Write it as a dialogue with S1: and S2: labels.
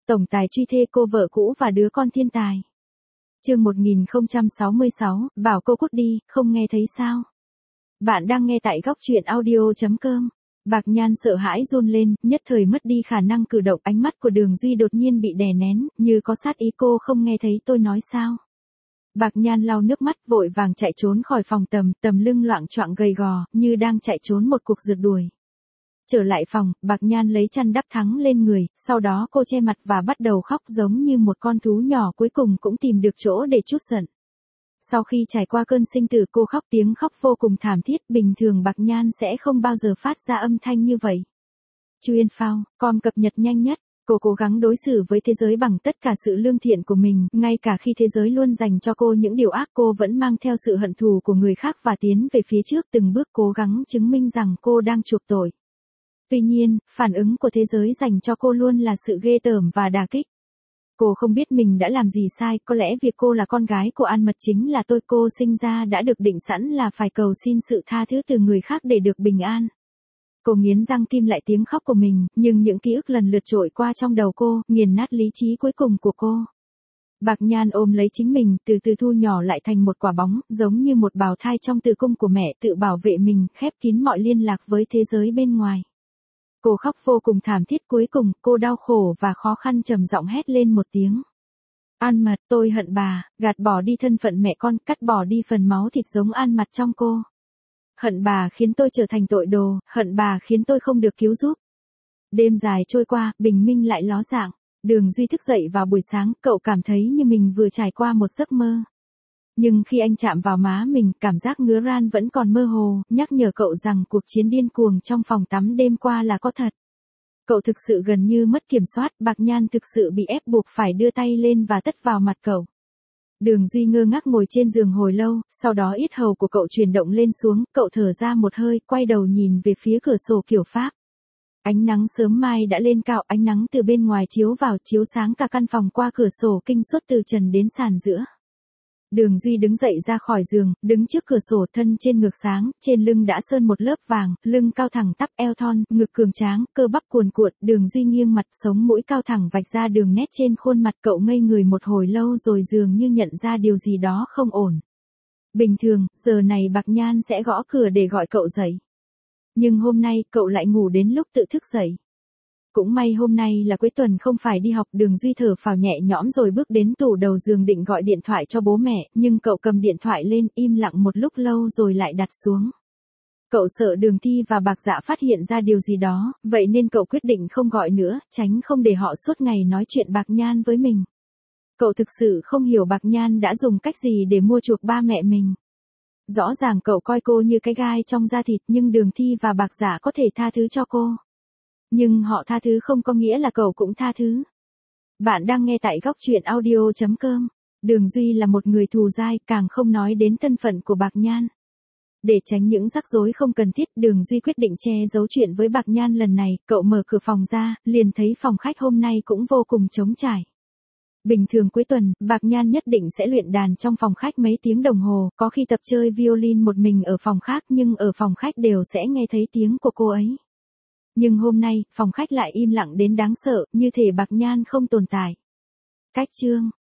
S1: tổng tài truy thê cô vợ cũ và đứa con thiên tài. Chương 1066, bảo cô cút đi, không nghe thấy sao? Bạn đang nghe tại góc truyện audio.com. Bạc Nhan sợ hãi run lên, nhất thời mất đi khả năng cử động, ánh mắt của Đường Duy đột nhiên bị đè nén, như có sát ý. Cô không nghe thấy tôi nói sao? Bạc Nhan lau nước mắt vội vàng chạy trốn khỏi phòng tầm lưng loạng choạng gầy gò, như đang chạy trốn một cuộc rượt đuổi. Trở lại phòng, Bạc Nhan lấy chăn đắp thắng lên người, sau đó cô che mặt và bắt đầu khóc giống như một con thú nhỏ cuối cùng cũng tìm được chỗ để trút giận. Sau khi trải qua cơn sinh tử cô khóc tiếng khóc vô cùng thảm thiết, bình thường Bạc Nhan sẽ không bao giờ phát ra âm thanh như vậy. Chuyên phao, com cập nhật nhanh nhất, cô cố gắng đối xử với thế giới bằng tất cả sự lương thiện của mình, ngay cả khi thế giới luôn dành cho cô những điều ác cô vẫn mang theo sự hận thù của người khác và tiến về phía trước từng bước cố gắng chứng minh rằng cô đang chuộc tội. Tuy nhiên, phản ứng của thế giới dành cho cô luôn là sự ghê tởm và đả kích. Cô không biết mình đã làm gì sai, có lẽ việc cô là con gái của An Mật chính là tôi, cô sinh ra đã được định sẵn là phải cầu xin sự tha thứ từ người khác để được bình an. Cô nghiến răng kim lại tiếng khóc của mình, nhưng những ký ức lần lượt trội qua trong đầu cô, nghiền nát lý trí cuối cùng của cô. Bạc Nhan ôm lấy chính mình, từ từ thu nhỏ lại thành một quả bóng, giống như một bào thai trong tử cung của mẹ, tự bảo vệ mình, khép kín mọi liên lạc với thế giới bên ngoài. Cô khóc vô cùng thảm thiết, cuối cùng, cô đau khổ và khó khăn trầm giọng hét lên một tiếng. An Mật, tôi hận bà, gạt bỏ đi thân phận mẹ con, cắt bỏ đi phần máu thịt giống An Mật trong cô. Hận bà khiến tôi trở thành tội đồ, hận bà khiến tôi không được cứu giúp. Đêm dài trôi qua, bình minh lại ló dạng. Đường Duy thức dậy vào buổi sáng, cậu cảm thấy như mình vừa trải qua một giấc mơ. Nhưng khi anh chạm vào má mình, cảm giác ngứa ran vẫn còn mơ hồ, nhắc nhở cậu rằng cuộc chiến điên cuồng trong phòng tắm đêm qua là có thật. Cậu thực sự gần như mất kiểm soát, Bạc Nhan thực sự bị ép buộc phải đưa tay lên và tất vào mặt cậu. Đường Duy ngơ ngác ngồi trên giường hồi lâu, sau đó yết hầu của cậu chuyển động lên xuống, cậu thở ra một hơi, quay đầu nhìn về phía cửa sổ kiểu Pháp. Ánh nắng sớm mai đã lên cao, ánh nắng từ bên ngoài chiếu vào, chiếu sáng cả căn phòng qua cửa sổ kinh suốt từ trần đến sàn giữa. Đường Duy đứng dậy ra khỏi giường, đứng trước cửa sổ, thân trên ngực sáng, trên lưng đã sơn một lớp vàng, lưng cao thẳng tắp, eo thon, ngực cường tráng, cơ bắp cuồn cuộn. Đường Duy nghiêng mặt, sống mũi cao thẳng vạch ra đường nét trên khuôn mặt, cậu ngây người một hồi lâu rồi dường như nhận ra điều gì đó không ổn. Bình thường, giờ này Bạc Nhan sẽ gõ cửa để gọi cậu dậy. Nhưng hôm nay, cậu lại ngủ đến lúc tự thức dậy. Cũng may hôm nay là cuối tuần không phải đi học. Đường Duy thở phào nhẹ nhõm rồi bước đến tủ đầu giường định gọi điện thoại cho bố mẹ, nhưng cậu cầm điện thoại lên, im lặng một lúc lâu rồi lại đặt xuống. Cậu sợ Đường Thi và Bạc Dạ phát hiện ra điều gì đó, vậy nên cậu quyết định không gọi nữa, tránh không để họ suốt ngày nói chuyện Bạc Nhan với mình. Cậu thực sự không hiểu Bạc Nhan đã dùng cách gì để mua chuộc ba mẹ mình. Rõ ràng cậu coi cô như cái gai trong da thịt, nhưng Đường Thi và Bạc Dạ có thể tha thứ cho cô. Nhưng họ tha thứ không có nghĩa là cậu cũng tha thứ. Bạn đang nghe tại góc truyện audio.com. Đường Duy là một người thù dai, càng không nói đến thân phận của Bạc Nhan. Để tránh những rắc rối không cần thiết, Đường Duy quyết định che giấu chuyện với Bạc Nhan lần này. Cậu mở cửa phòng ra, liền thấy phòng khách hôm nay cũng vô cùng trống trải. Bình thường cuối tuần, Bạc Nhan nhất định sẽ luyện đàn trong phòng khách mấy tiếng đồng hồ, có khi tập chơi violin một mình ở phòng khác, nhưng ở phòng khách đều sẽ nghe thấy tiếng của cô ấy. Nhưng hôm nay, phòng khách lại im lặng đến đáng sợ, như thể Bạc Nhan không tồn tại. Cách chương